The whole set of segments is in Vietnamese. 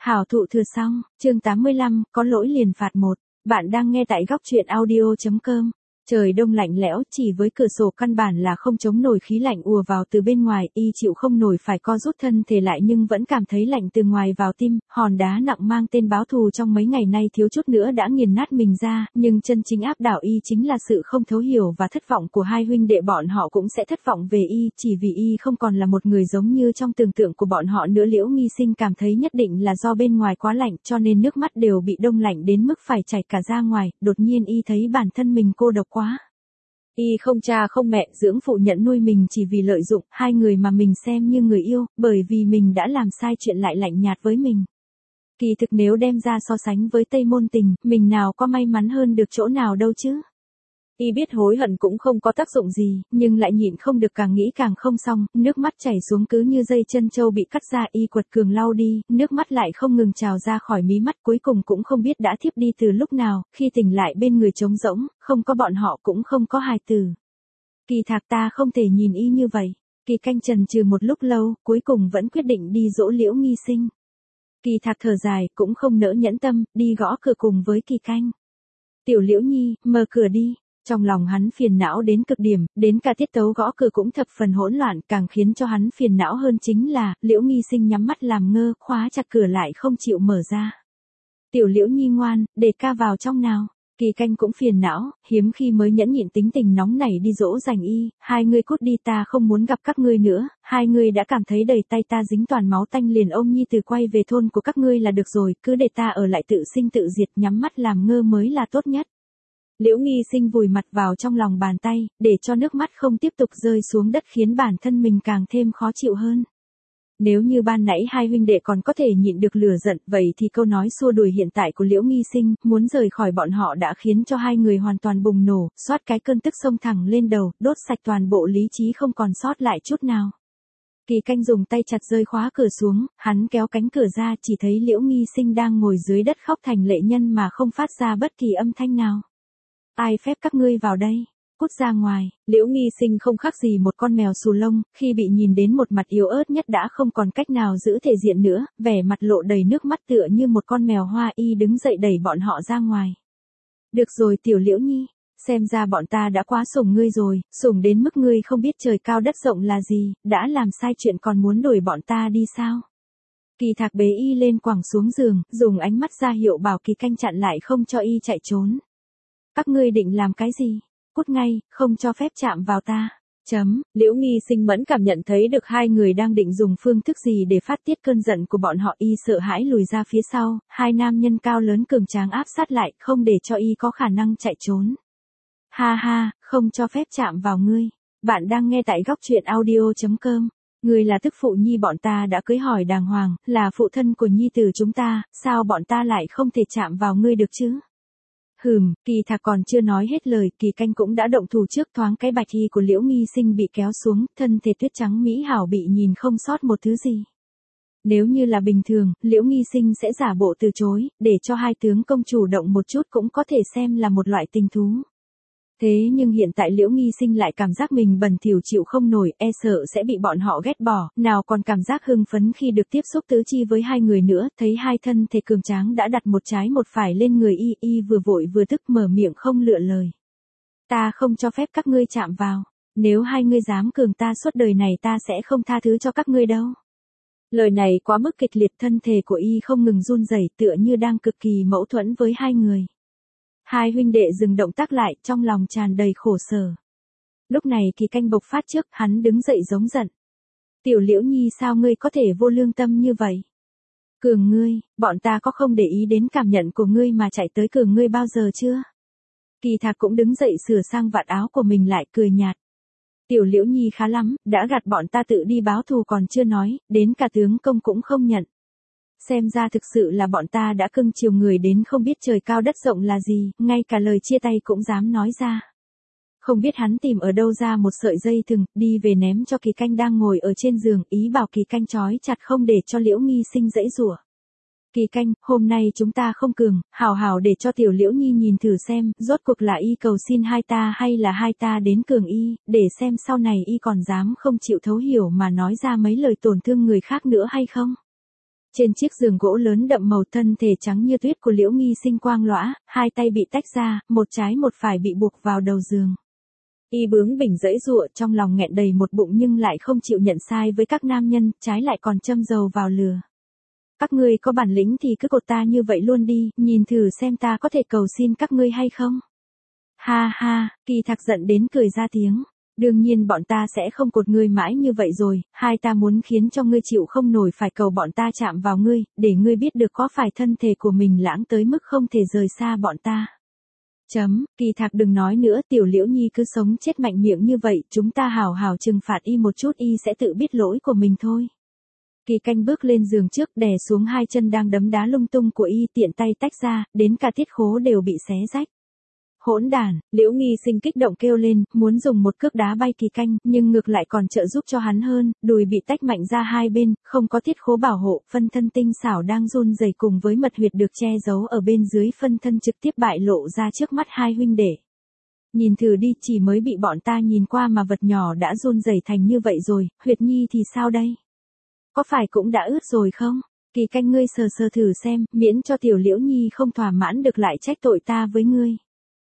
Hảo thụ thừa xong, chương 85, có lỗi liền phạt một. Bạn đang nghe tại góc truyện audio.com. Trời đông lạnh lẽo, chỉ với cửa sổ căn bản là không chống nổi khí lạnh ùa vào từ bên ngoài, y chịu không nổi phải co rút thân thể lại nhưng vẫn cảm thấy lạnh từ ngoài vào tim, hòn đá nặng mang tên báo thù trong mấy ngày nay thiếu chút nữa đã nghiền nát mình ra, nhưng chân chính áp đảo y chính là sự không thấu hiểu và thất vọng của hai huynh đệ bọn họ cũng sẽ thất vọng về y, chỉ vì y không còn là một người giống như trong tưởng tượng của bọn họ nữa. Liễu Nghi Sinh cảm thấy nhất định là do bên ngoài quá lạnh cho nên nước mắt đều bị đông lạnh đến mức phải chảy cả ra ngoài, đột nhiên y thấy bản thân mình cô độc quá. Y không cha không mẹ, dưỡng phụ nhận nuôi mình chỉ vì lợi dụng hai người mà mình xem như người yêu, bởi vì mình đã làm sai chuyện lại lạnh nhạt với mình. Kỳ thực nếu đem ra so sánh với Tây Môn Tình, mình nào có may mắn hơn được chỗ nào đâu chứ. Y biết hối hận cũng không có tác dụng gì, nhưng lại nhịn không được, càng nghĩ càng không xong, nước mắt chảy xuống cứ như dây chân trâu bị cắt ra. Y quật cường lau đi, nước mắt lại không ngừng trào ra khỏi mí mắt, cuối cùng cũng không biết đã thiếp đi từ lúc nào, khi tỉnh lại bên người trống rỗng, không có bọn họ cũng không có hài tử. Kỳ Thạc, ta không thể nhìn y như vậy. Kỳ Canh chần chừ một lúc lâu, cuối cùng vẫn quyết định đi dỗ Liễu Nghi Sinh. Kỳ Thạc thở dài, cũng không nỡ nhẫn tâm, đi gõ cửa cùng với Kỳ Canh. Tiểu Liễu Nhi, mở cửa đi. Trong lòng hắn phiền não đến cực điểm, đến cả tiết tấu gõ cửa cũng thập phần hỗn loạn, càng khiến cho hắn phiền não hơn chính là, Liễu Nghi Sinh nhắm mắt làm ngơ, khóa chặt cửa lại không chịu mở ra. Tiểu Liễu Nhi ngoan, để ca vào trong nào. Kỳ Canh cũng phiền não, hiếm khi mới nhẫn nhịn tính tình nóng nảy đi dỗ dành y, hai ngươi cút đi, ta không muốn gặp các ngươi nữa, hai ngươi đã cảm thấy đầy tay ta dính toàn máu tanh liền ôm nhi từ quay về thôn của các ngươi là được rồi, cứ để ta ở lại tự sinh tự diệt, nhắm mắt làm ngơ mới là tốt nhất. Liễu Nghi Sinh vùi mặt vào trong lòng bàn tay, để cho nước mắt không tiếp tục rơi xuống đất khiến bản thân mình càng thêm khó chịu hơn. Nếu như ban nãy hai huynh đệ còn có thể nhịn được lửa giận, vậy thì câu nói xua đuổi hiện tại của Liễu Nghi Sinh, muốn rời khỏi bọn họ đã khiến cho hai người hoàn toàn bùng nổ, xoát cái cơn tức xông thẳng lên đầu, đốt sạch toàn bộ lý trí không còn sót lại chút nào. Kỳ Canh dùng tay chặt rơi khóa cửa xuống, hắn kéo cánh cửa ra chỉ thấy Liễu Nghi Sinh đang ngồi dưới đất khóc thành lệ nhân mà không phát ra bất kỳ âm thanh nào. Ai phép các ngươi vào đây? Cút ra ngoài. Liễu Nghi Sinh không khác gì một con mèo xù lông, khi bị nhìn đến một mặt yếu ớt nhất đã không còn cách nào giữ thể diện nữa, vẻ mặt lộ đầy nước mắt tựa như một con mèo hoa. Y đứng dậy đẩy bọn họ ra ngoài. Được rồi Tiểu Liễu Nhi, xem ra bọn ta đã quá sủng ngươi rồi, sủng đến mức ngươi không biết trời cao đất rộng là gì, đã làm sai chuyện còn muốn đuổi bọn ta đi sao? Kỳ Thạc bế y lên quẳng xuống giường, dùng ánh mắt ra hiệu bảo Kỳ Canh chặn lại không cho y chạy trốn. Các ngươi định làm cái gì? Cút ngay, không cho phép chạm vào ta. Liễu Nghi Sinh mẫn cảm nhận thấy được hai người đang định dùng phương thức gì để phát tiết cơn giận của bọn họ. Y sợ hãi lùi ra phía sau, hai nam nhân cao lớn cường tráng áp sát lại, không để cho y có khả năng chạy trốn. Ha ha, không cho phép chạm vào ngươi. Bạn đang nghe tại góc truyện audio.com. Ngươi là tức phụ nhi bọn ta đã cưới hỏi đàng hoàng, là phụ thân của nhi tử chúng ta, sao bọn ta lại không thể chạm vào ngươi được chứ? Kỳ Thạc còn chưa nói hết lời, Kỳ Canh cũng đã động thủ trước, thoáng cái bạch y của Liễu Nghi Sinh bị kéo xuống, thân thể tuyết trắng mỹ hảo bị nhìn không sót một thứ gì. Nếu như là bình thường, Liễu Nghi Sinh sẽ giả bộ từ chối, để cho hai tướng công chủ động một chút cũng có thể xem là một loại tình thú. Thế nhưng hiện tại Liễu Nghi Sinh lại cảm giác mình bẩn thỉu chịu không nổi, e sợ sẽ bị bọn họ ghét bỏ, nào còn cảm giác hưng phấn khi được tiếp xúc tứ chi với hai người nữa, thấy hai thân thể cường tráng đã đặt một trái một phải lên người y vừa vội vừa tức mở miệng không lựa lời. Ta không cho phép các ngươi chạm vào, nếu hai ngươi dám cường ta suốt đời này ta sẽ không tha thứ cho các ngươi đâu. Lời này quá mức kịch liệt, thân thể của y không ngừng run rẩy tựa như đang cực kỳ mâu thuẫn với hai người. Hai huynh đệ dừng động tác lại, trong lòng tràn đầy khổ sở. Lúc này Kỳ Canh bộc phát trước, hắn đứng dậy giống giận. Tiểu Liễu Nhi, sao ngươi có thể vô lương tâm như vậy? Cường ngươi, bọn ta có không để ý đến cảm nhận của ngươi mà chạy tới cường ngươi bao giờ chưa? Kỳ Thạc cũng đứng dậy sửa sang vạt áo của mình lại, cười nhạt. Tiểu Liễu Nhi khá lắm, đã gạt bọn ta tự đi báo thù còn chưa nói, đến cả tướng công cũng không nhận. Xem ra thực sự là bọn ta đã cưng chiều người đến không biết trời cao đất rộng là gì, ngay cả lời chia tay cũng dám nói ra. Không biết hắn tìm ở đâu ra một sợi dây thừng, đi về ném cho Kỳ Canh đang ngồi ở trên giường, ý bảo Kỳ Canh trói chặt không để cho Liễu Nghi Sinh giãy giụa. Kỳ Canh, hôm nay chúng ta không cường, hào hào để cho Tiểu Liễu Nhi nhìn thử xem, rốt cuộc là y cầu xin hai ta hay là hai ta đến cường y, để xem sau này y còn dám không chịu thấu hiểu mà nói ra mấy lời tổn thương người khác nữa hay không. Trên chiếc giường gỗ lớn đậm màu thân thể trắng như tuyết của Liễu Nghi Sinh quang lõa, hai tay bị tách ra, một trái một phải bị buộc vào đầu giường. Y bướng bỉnh giãy giụa, trong lòng nghẹn đầy một bụng nhưng lại không chịu nhận sai với các nam nhân, trái lại còn châm dầu vào lửa. Các ngươi có bản lĩnh thì cứ cột ta như vậy luôn đi, nhìn thử xem ta có thể cầu xin các ngươi hay không. Ha ha, Kỳ Thạc giận đến cười ra tiếng. Đương nhiên bọn ta sẽ không cột ngươi mãi như vậy rồi, hai ta muốn khiến cho ngươi chịu không nổi phải cầu bọn ta chạm vào ngươi, để ngươi biết được có phải thân thể của mình lãng tới mức không thể rời xa bọn ta. Kỳ Thạc đừng nói nữa, tiểu Liễu Nhi cứ sống chết mạnh miệng như vậy, chúng ta hảo hảo trừng phạt y một chút, y sẽ tự biết lỗi của mình thôi. Kỳ Canh bước lên giường trước, đè xuống hai chân đang đấm đá lung tung của y, tiện tay tách ra, đến cả tiết khố đều bị xé rách. Hỗn đản, Liễu Nghi Sinh kích động kêu lên, muốn dùng một cước đá bay Kỳ Canh, nhưng ngược lại còn trợ giúp cho hắn hơn, đùi bị tách mạnh ra hai bên, không có tiết khố bảo hộ, phân thân tinh xảo đang run rẩy cùng với mật huyệt được che giấu ở bên dưới phân thân trực tiếp bại lộ ra trước mắt hai huynh đệ. Nhìn thử đi, chỉ mới bị bọn ta nhìn qua mà vật nhỏ đã run rẩy thành như vậy rồi, huyệt nhi thì sao đây? Có phải cũng đã ướt rồi không? Kỳ Canh ngươi sờ sờ thử xem, miễn cho tiểu Liễu Nhi không thỏa mãn được lại trách tội ta với ngươi.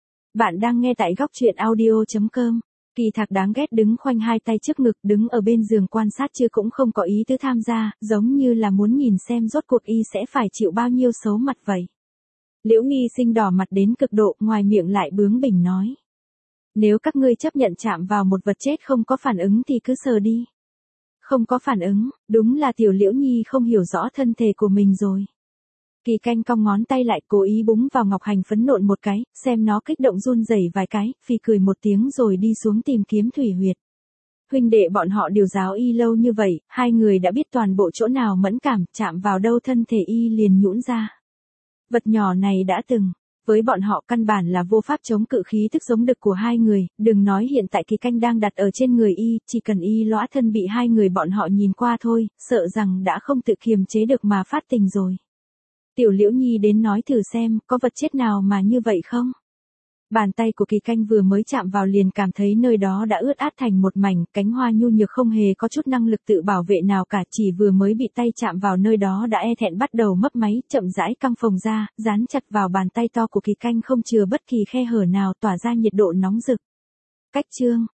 Bạn đang nghe tại góc truyện audio.com. Kỳ Thạc đáng ghét đứng khoanh hai tay trước ngực, đứng ở bên giường quan sát chứ cũng không có ý tứ tham gia, giống như là muốn nhìn xem rốt cuộc y sẽ phải chịu bao nhiêu xấu mặt vậy. Liễu Nghi Sinh đỏ mặt đến cực độ, ngoài miệng lại bướng bỉnh nói. Nếu các ngươi chấp nhận chạm vào một vật chết không có phản ứng thì cứ sờ đi. Không có phản ứng, đúng là tiểu Liễu Nhi không hiểu rõ thân thể của mình rồi. Kỳ Canh cong ngón tay lại, cố ý búng vào ngọc hành phấn nộn một cái, xem nó kích động run rẩy vài cái, phì cười một tiếng rồi đi xuống tìm kiếm thủy huyệt. Huynh đệ bọn họ điều giáo y lâu như vậy, hai người đã biết toàn bộ chỗ nào mẫn cảm, chạm vào đâu thân thể y liền nhũn ra. Vật nhỏ này đã từng, với bọn họ căn bản là vô pháp chống cự khí tức giống đực của hai người, đừng nói hiện tại Kỳ Canh đang đặt ở trên người y, chỉ cần y lõa thân bị hai người bọn họ nhìn qua thôi, sợ rằng đã không tự kiềm chế được mà phát tình rồi. Tiểu Liễu Nhi đến nói thử xem, có vật chết nào mà như vậy không? Bàn tay của Kỳ Canh vừa mới chạm vào liền cảm thấy nơi đó đã ướt át thành một mảnh, cánh hoa nhu nhược không hề có chút năng lực tự bảo vệ nào cả, chỉ vừa mới bị tay chạm vào nơi đó đã e thẹn bắt đầu mấp máy, chậm rãi căng phồng ra, dán chặt vào bàn tay to của Kỳ Canh không chừa bất kỳ khe hở nào, tỏa ra nhiệt độ nóng rực. Cách chương